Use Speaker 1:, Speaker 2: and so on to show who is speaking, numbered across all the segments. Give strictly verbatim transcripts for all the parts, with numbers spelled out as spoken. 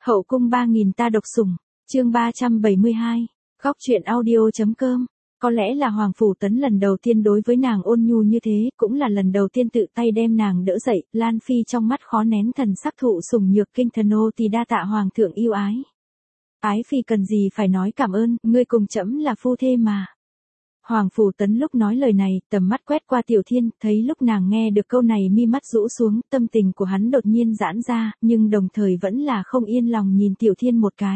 Speaker 1: Hậu cung ba nghìn ta độc sủng, chương ba trăm bảy mươi hai, góc truyện audio.com. Có lẽ là Hoàng Phủ Tấn lần đầu tiên đối với nàng ôn nhu như thế, cũng là lần đầu tiên tự tay đem nàng đỡ dậy, Lan Phi trong mắt khó nén thần sắc thụ sủng nhược kinh, thần nô thì đa tạ Hoàng thượng yêu ái. Ái Phi cần gì phải nói cảm ơn, ngươi cùng trẫm là phu thê mà. Hoàng Phủ Tấn lúc nói lời này, tầm mắt quét qua Tiểu Thiên, thấy lúc nàng nghe được câu này mi mắt rũ xuống, tâm tình của hắn đột nhiên giãn ra, nhưng đồng thời vẫn là không yên lòng nhìn Tiểu Thiên một cái.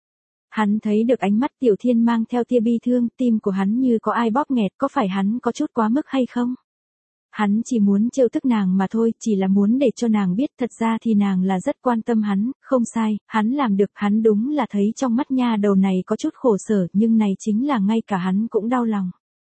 Speaker 1: Hắn thấy được ánh mắt Tiểu Thiên mang theo tia bi thương, tim của hắn như có ai bóp nghẹt, có phải hắn có chút quá mức hay không? Hắn chỉ muốn trêu tức nàng mà thôi, chỉ là muốn để cho nàng biết thật ra thì nàng là rất quan tâm hắn, không sai, hắn làm được, hắn đúng là thấy trong mắt nha đầu này có chút khổ sở, nhưng này chính là ngay cả hắn cũng đau lòng.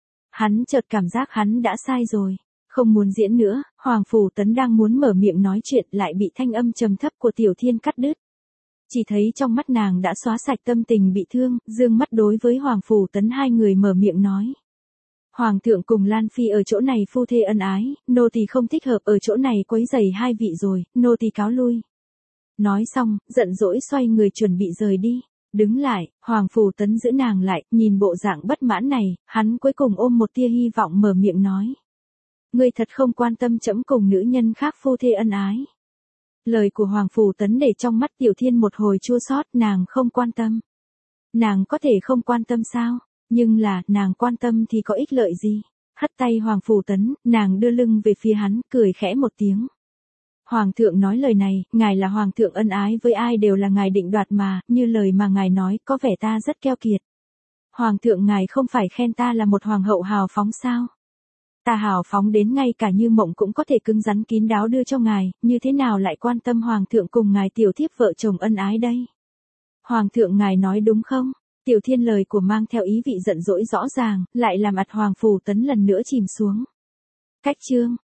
Speaker 1: Hắn chợt cảm giác hắn đã sai rồi, không muốn diễn nữa, Hoàng Phủ Tấn đang muốn mở miệng nói chuyện lại bị thanh âm trầm thấp của Tiểu Thiên cắt đứt. Chỉ thấy trong mắt nàng đã xóa sạch tâm tình bị thương, dương mắt đối với Hoàng Phủ Tấn hai người mở miệng nói. Hoàng thượng cùng Lan Phi ở chỗ này phu thê ân ái, nô tỳ không thích hợp ở chỗ này quấy rầy hai vị rồi, nô tỳ cáo lui. Nói xong, giận dỗi xoay người chuẩn bị rời đi. Đứng lại, Hoàng Phủ Tấn giữ nàng lại, nhìn bộ dạng bất mãn này, hắn cuối cùng ôm một tia hy vọng mở miệng nói. Ngươi thật không quan tâm trẫm cùng nữ nhân khác phu thê ân ái. Lời của Hoàng Phủ Tấn để trong mắt Tiểu Thiên một hồi chua xót, nàng không quan tâm. Nàng có thể không quan tâm sao? Nhưng là, nàng quan tâm thì có ích lợi gì? Hất tay Hoàng Phủ Tấn, nàng đưa lưng về phía hắn, cười khẽ một tiếng. Hoàng thượng nói lời này, ngài là Hoàng thượng ân ái với ai đều là ngài định đoạt mà, như lời mà ngài nói, có vẻ ta rất keo kiệt. Hoàng thượng ngài không phải khen ta là một hoàng hậu hào phóng sao? Ta hào phóng đến ngay cả Như Mộng cũng có thể cứng rắn kín đáo đưa cho ngài, như thế nào lại quan tâm Hoàng thượng cùng ngài tiểu thiếp vợ chồng ân ái đây? Hoàng thượng ngài nói đúng không? Tiểu Thiên lời của mang theo ý vị giận dỗi rõ ràng, lại làm ặt Hoàng Phủ Tấn lần nữa chìm xuống. Cách chương,